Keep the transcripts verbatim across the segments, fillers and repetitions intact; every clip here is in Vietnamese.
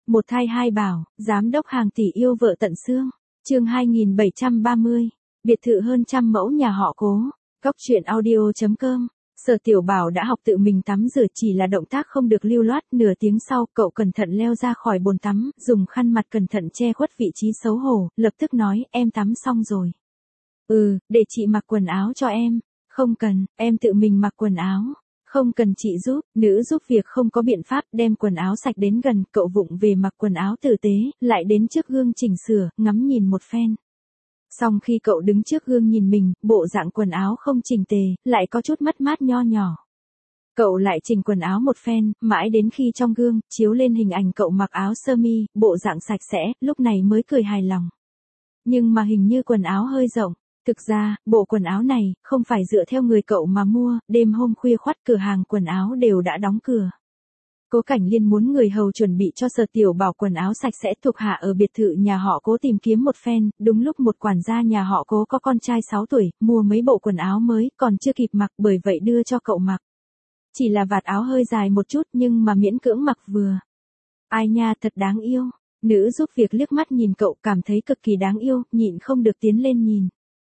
Một thai hai bảo, giám đốc hàng tỷ yêu vợ tận xương. Chương hai nghìn bảy trăm ba mươi. Biệt thự hơn trăm mẫu nhà họ Cố. Cóc truyện audio chấm com. Sở Tiểu Bảo đã học tự mình tắm rửa, chỉ là động tác không được lưu loát. Nửa tiếng sau, cậu cẩn thận leo ra khỏi bồn tắm, dùng khăn mặt cẩn thận che khuất vị trí xấu hổ, lập tức nói, em tắm xong rồi. Ừ, để chị mặc quần áo cho em. Không cần, em tự mình mặc quần áo. Không cần chị giúp, nữ giúp việc không có biện pháp, đem quần áo sạch đến gần, cậu vụng về mặc quần áo tử tế, lại đến trước gương chỉnh sửa, ngắm nhìn một phen. Xong khi cậu đứng trước gương nhìn mình, bộ dạng quần áo không chỉnh tề, lại có chút mất mát nho nhỏ. Cậu lại chỉnh quần áo một phen, mãi đến khi trong gương, chiếu lên hình ảnh cậu mặc áo sơ mi, bộ dạng sạch sẽ, lúc này mới cười hài lòng. Nhưng mà hình như quần áo hơi rộng. Thực ra, bộ quần áo này, không phải dựa theo người cậu mà mua, đêm hôm khuya khoắt cửa hàng quần áo đều đã đóng cửa. Cố Cảnh Liên muốn người hầu chuẩn bị cho Sở Tiểu Bảo quần áo sạch sẽ, thuộc hạ ở biệt thự nhà họ Cố tìm kiếm một phen, đúng lúc một quản gia nhà họ Cố có con trai sáu tuổi, mua mấy bộ quần áo mới, còn chưa kịp mặc, bởi vậy đưa cho cậu mặc. Chỉ là vạt áo hơi dài một chút nhưng mà miễn cưỡng mặc vừa. Ai nha, thật đáng yêu. Nữ giúp việc liếc mắt nhìn cậu, cảm thấy cực kỳ đáng yêu, nhịn không được tiến lên nhìn.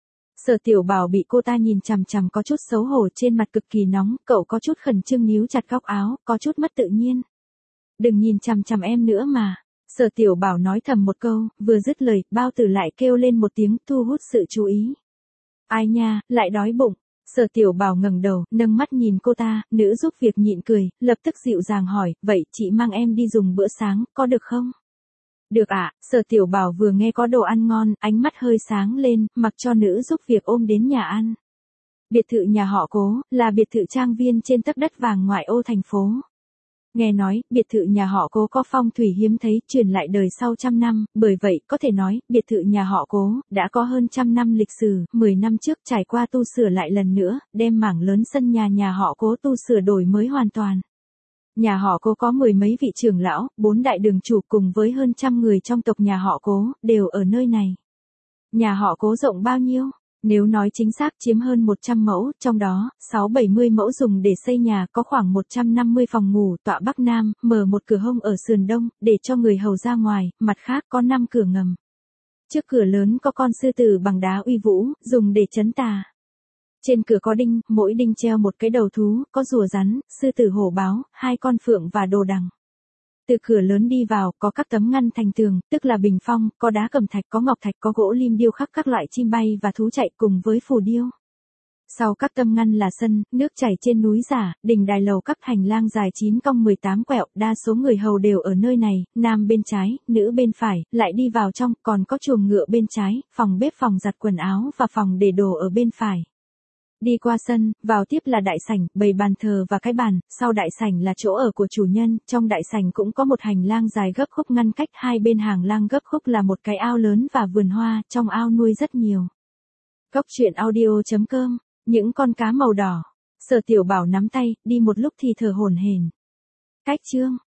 Sở Tiểu Bảo bị cô ta nhìn chằm chằm có chút xấu hổ, trên mặt cực kỳ nóng, cậu có chút khẩn trương níu chặt góc áo, có chút mất tự nhiên. Đừng nhìn chằm chằm em nữa mà. Sở Tiểu Bảo nói thầm một câu, vừa dứt lời, bao tử lại kêu lên một tiếng, thu hút sự chú ý. Ai nha, lại đói bụng. Sở Tiểu Bảo ngẩng đầu, nâng mắt nhìn cô ta, nữ giúp việc nhịn cười, lập tức dịu dàng hỏi, vậy chị mang em đi dùng bữa sáng, có được không? Được ạ, à, Sở Tiểu Bảo vừa nghe có đồ ăn ngon, ánh mắt hơi sáng lên, mặc cho nữ giúp việc ôm đến nhà ăn. Biệt thự nhà họ Cố, là biệt thự trang viên trên tấc đất vàng ngoại ô thành phố. Nghe nói, biệt thự nhà họ Cố có phong thủy hiếm thấy, truyền lại đời sau trăm năm, bởi vậy, có thể nói, biệt thự nhà họ Cố, đã có hơn trăm năm lịch sử, mười năm trước trải qua tu sửa lại lần nữa, đem mảng lớn sân nhà nhà họ Cố tu sửa đổi mới hoàn toàn. Nhà họ Cố có mười mấy vị trưởng lão, bốn đại đường chủ cùng với hơn trăm người trong tộc nhà họ Cố, đều ở nơi này. Nhà họ Cố rộng bao nhiêu? Nếu nói chính xác chiếm hơn một trăm mẫu, trong đó, sáu bảy mươi mẫu dùng để xây nhà, có khoảng một trăm năm mươi phòng ngủ, tọa bắc nam, mở một cửa hông ở sườn đông, để cho người hầu ra ngoài, mặt khác có năm cửa ngầm. Trước cửa lớn có con sư tử bằng đá uy vũ, dùng để trấn tà. Trên cửa có đinh, mỗi đinh treo một cái đầu thú, có rùa rắn, sư tử hổ báo, hai con phượng và đồ đằng. Từ cửa lớn đi vào, có các tấm ngăn thành tường, tức là bình phong, có đá cẩm thạch, có ngọc thạch, có gỗ lim điêu khắc các loại chim bay và thú chạy cùng với phù điêu. Sau các tấm ngăn là sân, nước chảy trên núi giả, đình đài lầu các hành lang dài chín cong mười tám quẹo, đa số người hầu đều ở nơi này, nam bên trái, nữ bên phải, lại đi vào trong, còn có chuồng ngựa bên trái, phòng bếp, phòng giặt quần áo và phòng để đồ ở bên phải. Đi qua sân, vào tiếp là đại sảnh, bày bàn thờ và cái bàn, sau đại sảnh là chỗ ở của chủ nhân, trong đại sảnh cũng có một hành lang dài gấp khúc ngăn cách, hai bên hàng lang gấp khúc là một cái ao lớn và vườn hoa, trong ao nuôi rất nhiều. Cóc truyện audio chấm com, những con cá màu đỏ. Sở Tiểu Bảo nắm tay, đi một lúc thì thở hổn hển. Cách chương